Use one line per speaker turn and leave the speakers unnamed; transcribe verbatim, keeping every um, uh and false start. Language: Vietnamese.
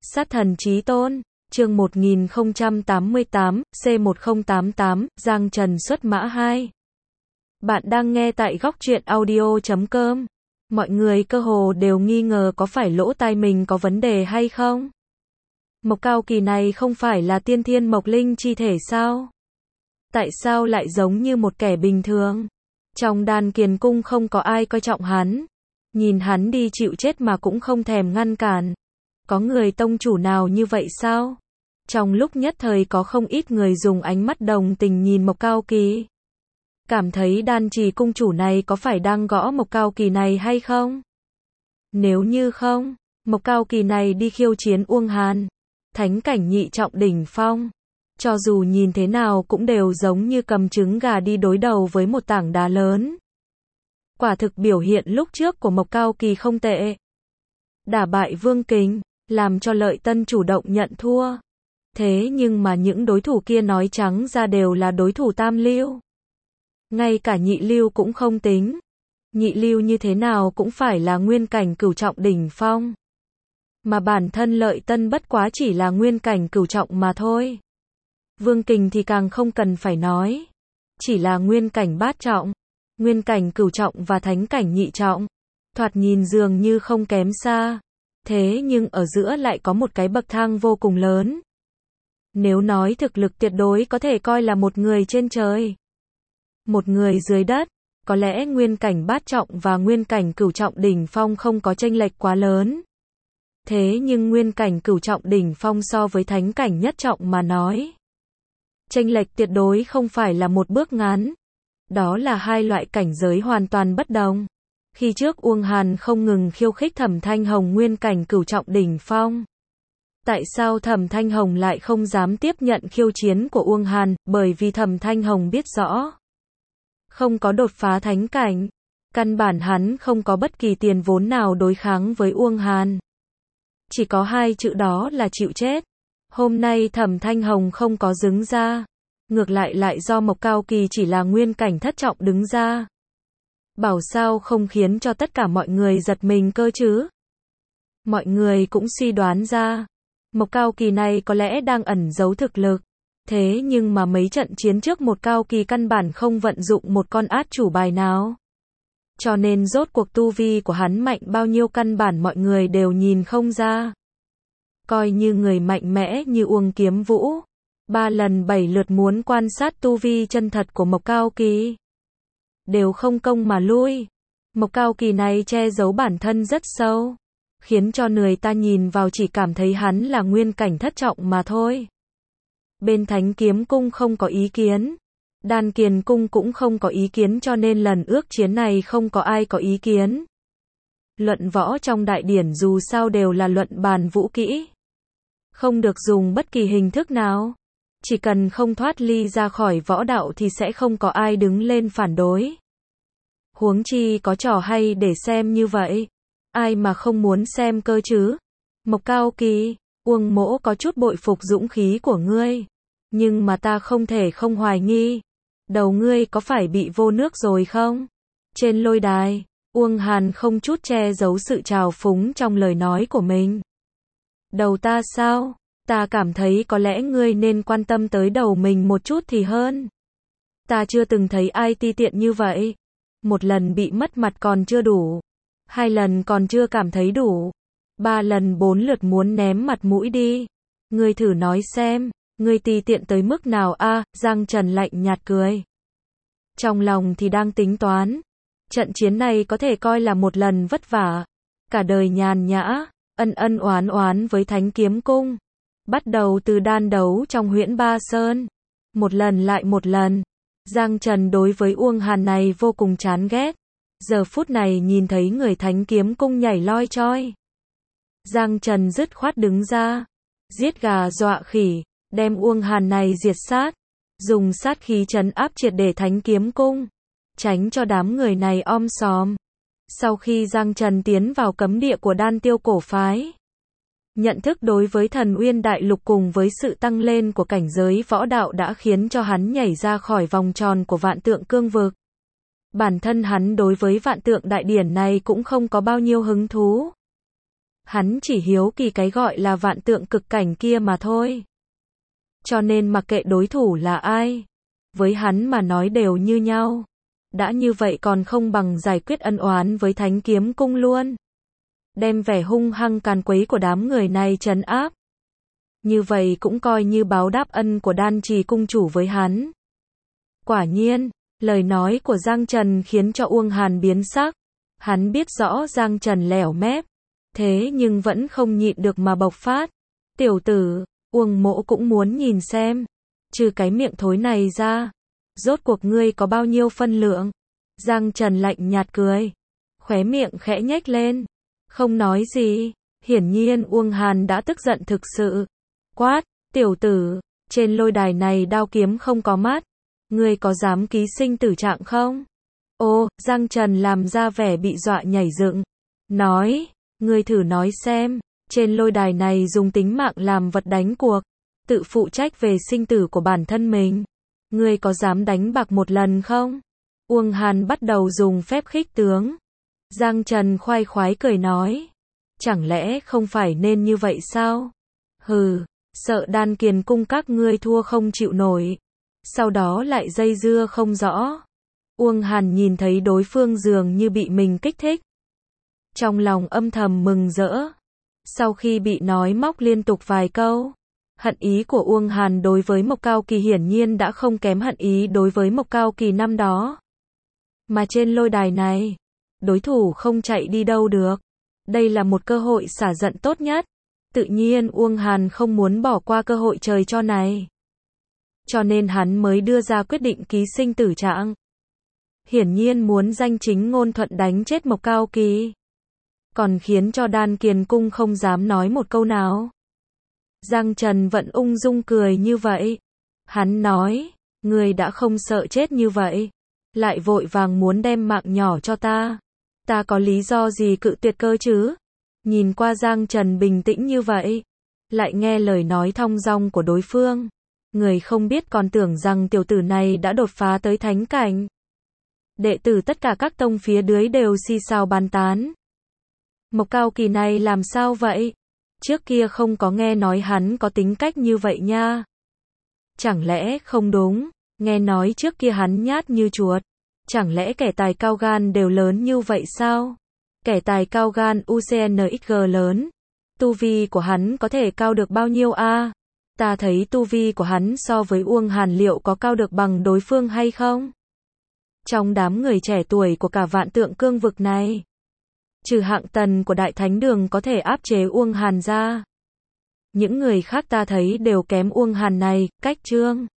Sát thần chí tôn, chương một nghìn không trăm tám mươi tám, C một không tám tám, Giang Trần xuất mã hai. Bạn đang nghe tại góc truyện audio chấm com. Mọi người cơ hồ đều nghi ngờ có phải lỗ tai mình có vấn đề hay không. Mộc Cao Kỳ này không phải là tiên thiên mộc linh chi thể sao? Tại sao lại giống như một kẻ bình thường? Trong Đan Kiền Cung không có ai coi trọng hắn. Nhìn hắn đi chịu chết mà cũng không thèm ngăn cản. Có người tông chủ nào như vậy sao? Trong lúc nhất thời có không ít người dùng ánh mắt đồng tình nhìn Mộc Cao Kỳ. Cảm thấy Đan Trì cung chủ này có phải đang gõ Mộc Cao Kỳ này hay không? Nếu như không, Mộc Cao Kỳ này đi khiêu chiến Uông Hàn, thánh cảnh nhị trọng đỉnh phong. Cho dù nhìn thế nào cũng đều giống như cầm trứng gà đi đối đầu với một tảng đá lớn. Quả thực biểu hiện lúc trước của Mộc Cao Kỳ không tệ. Đả bại Vương Kình, làm cho Lợi Tân chủ động nhận thua. Thế nhưng mà những đối thủ kia nói trắng ra đều là đối thủ tam lưu. Ngay cả nhị lưu cũng không tính. Nhị lưu như thế nào cũng phải là nguyên cảnh cửu trọng đỉnh phong. Mà bản thân Lợi Tân bất quá chỉ là nguyên cảnh cửu trọng mà thôi. Vương Kình thì càng không cần phải nói. Chỉ là nguyên cảnh bát trọng, nguyên cảnh cửu trọng và thánh cảnh nhị trọng. Thoạt nhìn dường như không kém xa. Thế nhưng ở giữa lại có một cái bậc thang vô cùng lớn. Nếu nói thực lực tuyệt đối có thể coi là một người trên trời, một người dưới đất, có lẽ nguyên cảnh bát trọng và nguyên cảnh cửu trọng đỉnh phong không có chênh lệch quá lớn. Thế nhưng nguyên cảnh cửu trọng đỉnh phong so với thánh cảnh nhất trọng mà nói, chênh lệch tuyệt đối không phải là một bước ngắn. Đó là hai loại cảnh giới hoàn toàn bất đồng. Khi trước Uông Hàn không ngừng khiêu khích Thẩm Thanh Hồng nguyên cảnh cửu trọng đỉnh phong. Tại sao Thẩm Thanh Hồng lại không dám tiếp nhận khiêu chiến của Uông Hàn? Bởi vì Thẩm Thanh Hồng biết rõ, không có đột phá thánh cảnh, căn bản hắn không có bất kỳ tiền vốn nào đối kháng với Uông Hàn. Chỉ có hai chữ đó là chịu chết. Hôm nay Thẩm Thanh Hồng không có đứng ra, ngược lại lại do Mộc Cao Kỳ chỉ là nguyên cảnh thất trọng đứng ra. Bảo sao không khiến cho tất cả mọi người giật mình cơ chứ? Mọi người cũng suy đoán ra, Mộc Cao Kỳ này có lẽ đang ẩn giấu thực lực. Thế nhưng mà mấy trận chiến trước Mộc Cao Kỳ căn bản không vận dụng một con át chủ bài nào. Cho nên rốt cuộc tu vi của hắn mạnh bao nhiêu căn bản mọi người đều nhìn không ra. Coi như người mạnh mẽ như Uông Kiếm Vũ, ba lần bảy lượt muốn quan sát tu vi chân thật của Mộc Cao Kỳ, đều không công mà lui. Mộc Cao Kỳ này che giấu bản thân rất sâu, khiến cho người ta nhìn vào chỉ cảm thấy hắn là nguyên cảnh thất trọng mà thôi. Bên Thánh Kiếm Cung không có ý kiến, Đan Kiền Cung cũng không có ý kiến, cho nên lần ước chiến này không có ai có ý kiến. Luận võ trong đại điển dù sao đều là luận bàn vũ kỹ, không được dùng bất kỳ hình thức nào. Chỉ cần không thoát ly ra khỏi võ đạo thì sẽ không có ai đứng lên phản đối. Huống chi có trò hay để xem như vậy, ai mà không muốn xem cơ chứ? Mộc Cao Kỳ, Uông Mỗ có chút bội phục dũng khí của ngươi, nhưng mà ta không thể không hoài nghi, đầu ngươi có phải bị vô nước rồi không? Trên lôi đài, Uông Hàn không chút che giấu sự trào phúng trong lời nói của mình. Đầu ta sao? Ta cảm thấy có lẽ ngươi nên quan tâm tới đầu mình một chút thì hơn. Ta chưa từng thấy ai ti tiện như vậy. Một lần bị mất mặt còn chưa đủ, hai lần còn chưa cảm thấy đủ, ba lần bốn lượt muốn ném mặt mũi đi. Ngươi thử nói xem, ngươi ti tiện tới mức nào a? À, Giang Trần lạnh nhạt cười. Trong lòng thì đang tính toán, trận chiến này có thể coi là một lần vất vả, cả đời nhàn nhã, ân ân oán oán với Thánh Kiếm Cung. Bắt đầu từ đan đấu trong Huyễn Ba Sơn, một lần lại một lần. Giang Trần đối với Uông Hàn này vô cùng chán ghét. Giờ phút này nhìn thấy người Thánh Kiếm Cung nhảy loi choi, Giang Trần dứt khoát đứng ra, giết gà dọa khỉ, đem Uông Hàn này diệt sát, dùng sát khí trấn áp triệt để Thánh Kiếm Cung, tránh cho đám người này om sòm. Sau khi Giang Trần tiến vào cấm địa của Đan Tiêu cổ phái, nhận thức đối với Thần Uyên Đại Lục cùng với sự tăng lên của cảnh giới võ đạo đã khiến cho hắn nhảy ra khỏi vòng tròn của Vạn Tượng Cương Vực. Bản thân hắn đối với Vạn Tượng Đại Điển này cũng không có bao nhiêu hứng thú. Hắn chỉ hiếu kỳ cái gọi là vạn tượng cực cảnh kia mà thôi. Cho nên mặc kệ đối thủ là ai, với hắn mà nói đều như nhau. Đã như vậy còn không bằng giải quyết ân oán với Thánh Kiếm Cung luôn. Đem vẻ hung hăng càn quấy của đám người này trấn áp. Như vậy cũng coi như báo đáp ân của Đan Trì cung chủ với hắn. Quả nhiên, lời nói của Giang Trần khiến cho Uông Hàn biến sắc. Hắn biết rõ Giang Trần lẻo mép, thế nhưng vẫn không nhịn được mà bộc phát. Tiểu tử, Uông Mỗ cũng muốn nhìn xem, trừ cái miệng thối này ra, rốt cuộc ngươi có bao nhiêu phân lượng. Giang Trần lạnh nhạt cười, khóe miệng khẽ nhếch lên, không nói gì. Hiển nhiên Uông Hàn đã tức giận thực sự. Quát, tiểu tử, trên lôi đài này đao kiếm không có mắt, ngươi có dám ký sinh tử trạng không? Ô, Giang Trần làm ra vẻ bị dọa nhảy dựng, nói, ngươi thử nói xem, trên lôi đài này dùng tính mạng làm vật đánh cuộc, tự phụ trách về sinh tử của bản thân mình, ngươi có dám đánh bạc một lần không? Uông Hàn bắt đầu dùng phép khích tướng. Giang Trần khoai khoái cười nói, chẳng lẽ không phải nên như vậy sao? Hừ, sợ Đan Kiền cung các ngươi thua không chịu nổi, sau đó lại dây dưa không rõ. Uông Hàn nhìn thấy đối phương dường như bị mình kích thích, trong lòng âm thầm mừng rỡ. Sau khi bị nói móc liên tục vài câu, hận ý của Uông Hàn đối với Mộc Cao Kỳ hiển nhiên đã không kém hận ý đối với Mộc Cao Kỳ năm đó. Mà trên lôi đài này, đối thủ không chạy đi đâu được. Đây là một cơ hội xả giận tốt nhất. Tự nhiên Uông Hàn không muốn bỏ qua cơ hội trời cho này. Cho nên hắn mới đưa ra quyết định ký sinh tử trạng. Hiển nhiên muốn danh chính ngôn thuận đánh chết Mộc Cao Kỳ. Còn khiến cho Đan Kiền cung không dám nói một câu nào. Giang Trần vẫn ung dung cười như vậy. Hắn nói, ngươi đã không sợ chết như vậy, lại vội vàng muốn đem mạng nhỏ cho ta. Ta có lý do gì cự tuyệt cơ chứ? Nhìn qua Giang Trần bình tĩnh như vậy, lại nghe lời nói thong dong của đối phương, người không biết còn tưởng rằng tiểu tử này đã đột phá tới thánh cảnh. Đệ tử tất cả các tông phía dưới đều xì xào bàn tán. Mộc Cao Kỳ này làm sao vậy? Trước kia không có nghe nói hắn có tính cách như vậy nha. Chẳng lẽ không đúng, nghe nói trước kia hắn nhát như chuột. Chẳng lẽ kẻ tài cao gan đều lớn như vậy sao? Kẻ tài cao gan u xê en ích giê lớn. Tu vi của hắn có thể cao được bao nhiêu a? À? Ta thấy tu vi của hắn so với Uông Hàn liệu có cao được bằng đối phương hay không? Trong đám người trẻ tuổi của cả vạn tượng cương vực này, trừ Hạng Tần của Đại Thánh Đường có thể áp chế Uông Hàn ra, những người khác ta thấy đều kém Uông Hàn này, cách trương.